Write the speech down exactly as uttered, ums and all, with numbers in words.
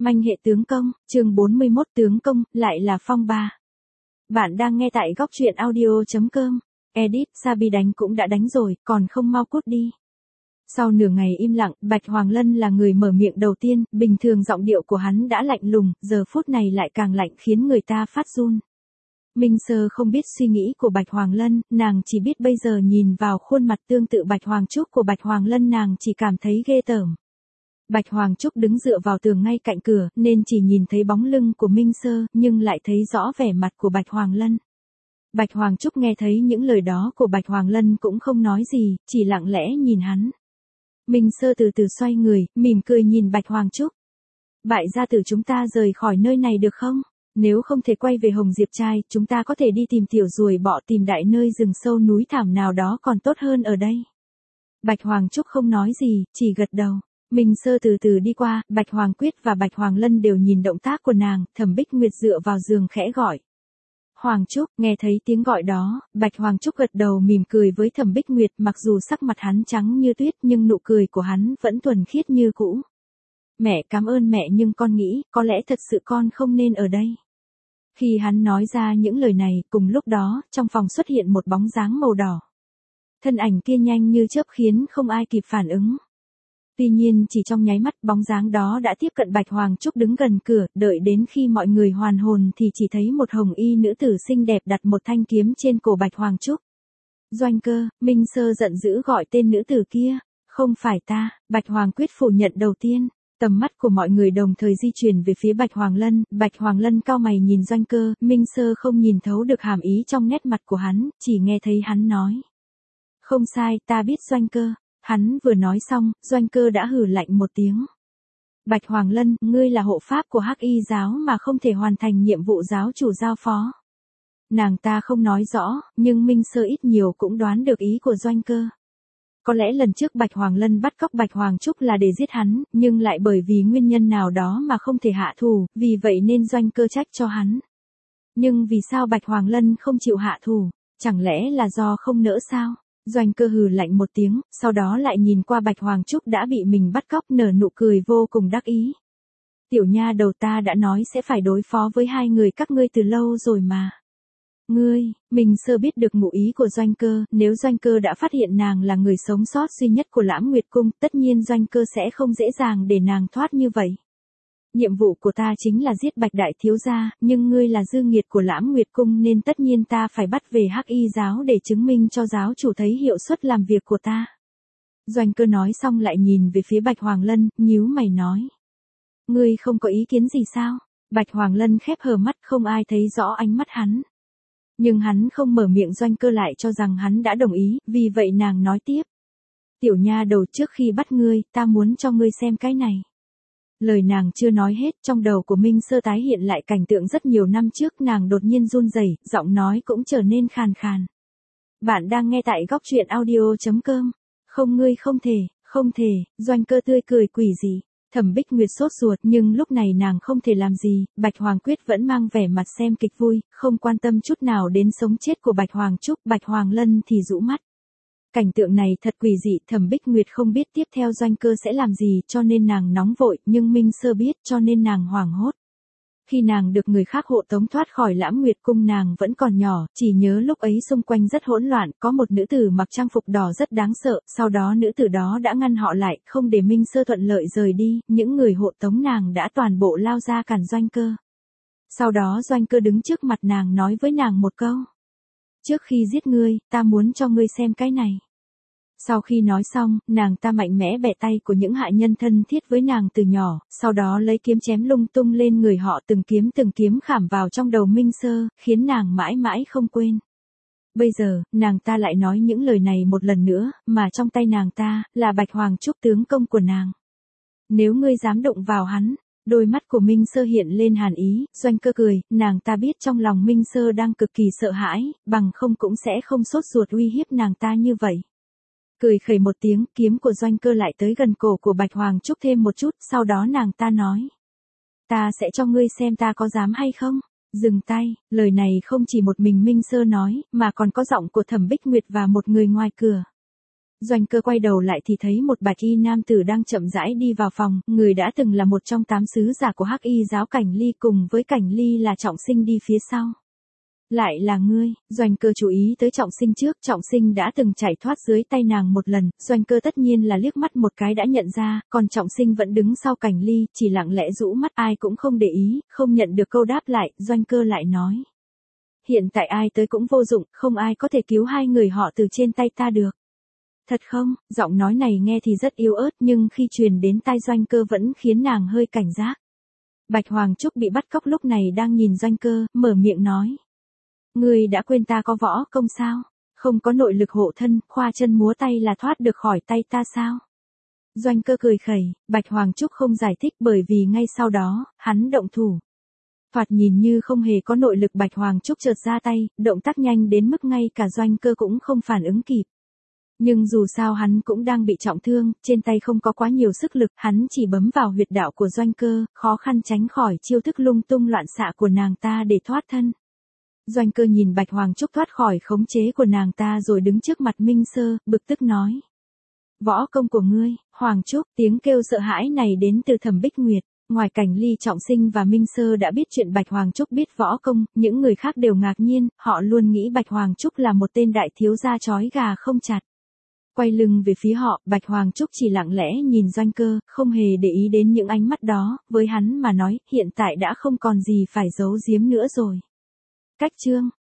Manh hệ tướng công, chương bốn mươi mốt tướng công, lại là phong ba. Bạn đang nghe tại góc truyện audio chấm com. Edit, Sabi đánh cũng đã đánh rồi, còn không mau cút đi. Sau nửa ngày im lặng, Bạch Hoàng Lân là người mở miệng đầu tiên, bình thường giọng điệu của hắn đã lạnh lùng, giờ phút này lại càng lạnh khiến người ta phát run. Minh Sơ không biết suy nghĩ của Bạch Hoàng Lân, nàng chỉ biết bây giờ nhìn vào khuôn mặt tương tự Bạch Hoàng Trúc của Bạch Hoàng Lân nàng chỉ cảm thấy ghê tởm. Bạch Hoàng Trúc đứng dựa vào tường ngay cạnh cửa, nên chỉ nhìn thấy bóng lưng của Minh Sơ, nhưng lại thấy rõ vẻ mặt của Bạch Hoàng Lân. Bạch Hoàng Trúc nghe thấy những lời đó của Bạch Hoàng Lân cũng không nói gì, chỉ lặng lẽ nhìn hắn. Minh Sơ từ từ xoay người, mỉm cười nhìn Bạch Hoàng Trúc. Bại gia tử chúng ta rời khỏi nơi này được không? Nếu không thể quay về Hồng Diệp Trai, chúng ta có thể đi tìm tiểu ruồi bọ tìm đại nơi rừng sâu núi thảm nào đó còn tốt hơn ở đây. Bạch Hoàng Trúc không nói gì, chỉ gật đầu. Minh Sơ từ từ đi qua, Bạch Hoàng Quyết và Bạch Hoàng Lân đều nhìn động tác của nàng, Thẩm Bích Nguyệt dựa vào giường khẽ gọi. Hoàng Trúc, nghe thấy tiếng gọi đó, Bạch Hoàng Trúc gật đầu mỉm cười với Thẩm Bích Nguyệt, mặc dù sắc mặt hắn trắng như tuyết nhưng nụ cười của hắn vẫn thuần khiết như cũ. Mẹ cảm ơn mẹ nhưng con nghĩ, có lẽ thật sự con không nên ở đây. Khi hắn nói ra những lời này, cùng lúc đó, trong phòng xuất hiện một bóng dáng màu đỏ. Thân ảnh kia nhanh như chớp khiến không ai kịp phản ứng. Tuy nhiên chỉ trong nháy mắt bóng dáng đó đã tiếp cận Bạch Hoàng Trúc đứng gần cửa, đợi đến khi mọi người hoàn hồn thì chỉ thấy một hồng y nữ tử xinh đẹp đặt một thanh kiếm trên cổ Bạch Hoàng Trúc. Doanh Cơ, Minh Sơ giận dữ gọi tên nữ tử kia, không phải ta, Bạch Hoàng Quyết phủ nhận đầu tiên. Tầm mắt của mọi người đồng thời di chuyển về phía Bạch Hoàng Lân, Bạch Hoàng Lân cau mày nhìn Doanh Cơ, Minh Sơ không nhìn thấu được hàm ý trong nét mặt của hắn, chỉ nghe thấy hắn nói. Không sai, ta biết Doanh Cơ. Hắn vừa nói xong, Doanh Cơ đã hừ lạnh một tiếng. Bạch Hoàng Lân, ngươi là hộ pháp của Hắc Y giáo mà không thể hoàn thành nhiệm vụ giáo chủ giao phó. Nàng ta không nói rõ, nhưng Minh Sơ ít nhiều cũng đoán được ý của Doanh Cơ. Có lẽ lần trước Bạch Hoàng Lân bắt cóc Bạch Hoàng Trúc là để giết hắn, nhưng lại bởi vì nguyên nhân nào đó mà không thể hạ thù, vì vậy nên Doanh Cơ trách cho hắn. Nhưng vì sao Bạch Hoàng Lân không chịu hạ thù? Chẳng lẽ là do không nỡ sao? Doanh Cơ hừ lạnh một tiếng, sau đó lại nhìn qua Bạch Hoàng Trúc đã bị mình bắt cóc nở nụ cười vô cùng đắc ý. Tiểu nha đầu ta đã nói sẽ phải đối phó với hai người các ngươi từ lâu rồi mà. Ngươi, mình sơ biết được ngụ ý của Doanh Cơ, nếu Doanh Cơ đã phát hiện nàng là người sống sót duy nhất của Lãm Nguyệt Cung, tất nhiên Doanh Cơ sẽ không dễ dàng để nàng thoát như vậy. Nhiệm vụ của ta chính là giết Bạch Đại Thiếu Gia, nhưng ngươi là dư nghiệt của Lãm Nguyệt Cung nên tất nhiên ta phải bắt về Hắc Y giáo để chứng minh cho giáo chủ thấy hiệu suất làm việc của ta. Doanh Cơ nói xong lại nhìn về phía Bạch Hoàng Lân, nhíu mày nói. Ngươi không có ý kiến gì sao? Bạch Hoàng Lân khép hờ mắt không ai thấy rõ ánh mắt hắn. Nhưng hắn không mở miệng Doanh Cơ lại cho rằng hắn đã đồng ý, vì vậy nàng nói tiếp. Tiểu nha đầu trước khi bắt ngươi, ta muốn cho ngươi xem cái này. Lời nàng chưa nói hết, trong đầu của Minh Sơ tái hiện lại cảnh tượng rất nhiều năm trước nàng đột nhiên run rẩy, giọng nói cũng trở nên khàn khàn. Bạn đang nghe tại góc truyện audio chấm com. Không ngươi không thể, không thể, Doanh Cơ tươi cười quỷ dị. Thẩm Bích Nguyệt sốt ruột nhưng lúc này nàng không thể làm gì, Bạch Hoàng Quyết vẫn mang vẻ mặt xem kịch vui, không quan tâm chút nào đến sống chết của Bạch Hoàng Trúc, Bạch Hoàng Lân thì rũ mắt. Cảnh tượng này thật quỷ dị, Thẩm Bích Nguyệt không biết tiếp theo Doanh Cơ sẽ làm gì cho nên nàng nóng vội, nhưng Minh Sơ biết cho nên nàng hoảng hốt. Khi nàng được người khác hộ tống thoát khỏi Lãm Nguyệt Cung nàng vẫn còn nhỏ, chỉ nhớ lúc ấy xung quanh rất hỗn loạn, có một nữ tử mặc trang phục đỏ rất đáng sợ, sau đó nữ tử đó đã ngăn họ lại, không để Minh Sơ thuận lợi rời đi, những người hộ tống nàng đã toàn bộ lao ra cản Doanh Cơ. Sau đó Doanh Cơ đứng trước mặt nàng nói với nàng một câu. Trước khi giết ngươi, ta muốn cho ngươi xem cái này. Sau khi nói xong, nàng ta mạnh mẽ bẻ tay của những hạ nhân thân thiết với nàng từ nhỏ, sau đó lấy kiếm chém lung tung lên người họ từng kiếm từng kiếm khảm vào trong đầu Minh Sơ, khiến nàng mãi mãi không quên. Bây giờ, nàng ta lại nói những lời này một lần nữa, mà trong tay nàng ta, là Bạch Hoàng Trúc tướng công của nàng. Nếu ngươi dám động vào hắn, đôi mắt của Minh Sơ hiện lên hàn ý, Doanh Cơ cười, nàng ta biết trong lòng Minh Sơ đang cực kỳ sợ hãi, bằng không cũng sẽ không sốt ruột uy hiếp nàng ta như vậy. Cười khẩy một tiếng, kiếm của Doanh Cơ lại tới gần cổ của Bạch Hoàng Trúc thêm một chút, sau đó nàng ta nói. Ta sẽ cho ngươi xem ta có dám hay không? Dừng tay, lời này không chỉ một mình Minh Sơ nói, mà còn có giọng của Thẩm Bích Nguyệt và một người ngoài cửa. Doanh Cơ quay đầu lại thì thấy một bạch y nam tử đang chậm rãi đi vào phòng, người đã từng là một trong tám sứ giả của Hắc Y giáo Cảnh Ly, cùng với Cảnh Ly là Trọng Sinh đi phía sau. Lại là ngươi, Doanh Cơ chú ý tới Trọng Sinh trước, Trọng Sinh đã từng chạy thoát dưới tay nàng một lần, Doanh Cơ tất nhiên là liếc mắt một cái đã nhận ra, còn Trọng Sinh vẫn đứng sau Cảnh Ly, chỉ lặng lẽ rũ mắt, ai cũng không để ý, không nhận được câu đáp lại, Doanh Cơ lại nói. Hiện tại ai tới cũng vô dụng, không ai có thể cứu hai người họ từ trên tay ta được. Thật không? Giọng nói này nghe thì rất yếu ớt nhưng khi truyền đến tai Doanh Cơ vẫn khiến nàng hơi cảnh giác. Bạch Hoàng Trúc bị bắt cóc lúc này đang nhìn Doanh Cơ, mở miệng nói. Ngươi đã quên ta có võ công sao? Không có nội lực hộ thân, khoa chân múa tay là thoát được khỏi tay ta sao? Doanh Cơ cười khẩy, Bạch Hoàng Trúc không giải thích bởi vì ngay sau đó, hắn động thủ. Thoạt nhìn như không hề có nội lực, Bạch Hoàng Trúc chợt ra tay, động tác nhanh đến mức ngay cả Doanh Cơ cũng không phản ứng kịp. Nhưng dù sao hắn cũng đang bị trọng thương, trên tay không có quá nhiều sức lực, hắn chỉ bấm vào huyệt đạo của Doanh Cơ, khó khăn tránh khỏi chiêu thức lung tung loạn xạ của nàng ta để thoát thân. Doanh Cơ nhìn Bạch Hoàng Trúc thoát khỏi khống chế của nàng ta rồi đứng trước mặt Minh Sơ, bực tức nói. Võ công của ngươi, Hoàng Trúc, tiếng kêu sợ hãi này đến từ Thẩm Bích Nguyệt. Ngoài Cảnh Ly, Trọng Sinh và Minh Sơ đã biết chuyện Bạch Hoàng Trúc biết võ công, những người khác đều ngạc nhiên, họ luôn nghĩ Bạch Hoàng Trúc là một tên đại thiếu gia chói gà không chặt. Quay lưng về phía họ, Bạch Hoàng Trúc chỉ lặng lẽ nhìn Doanh Cơ, không hề để ý đến những ánh mắt đó, với hắn mà nói, hiện tại đã không còn gì phải giấu giếm nữa rồi. Cách chương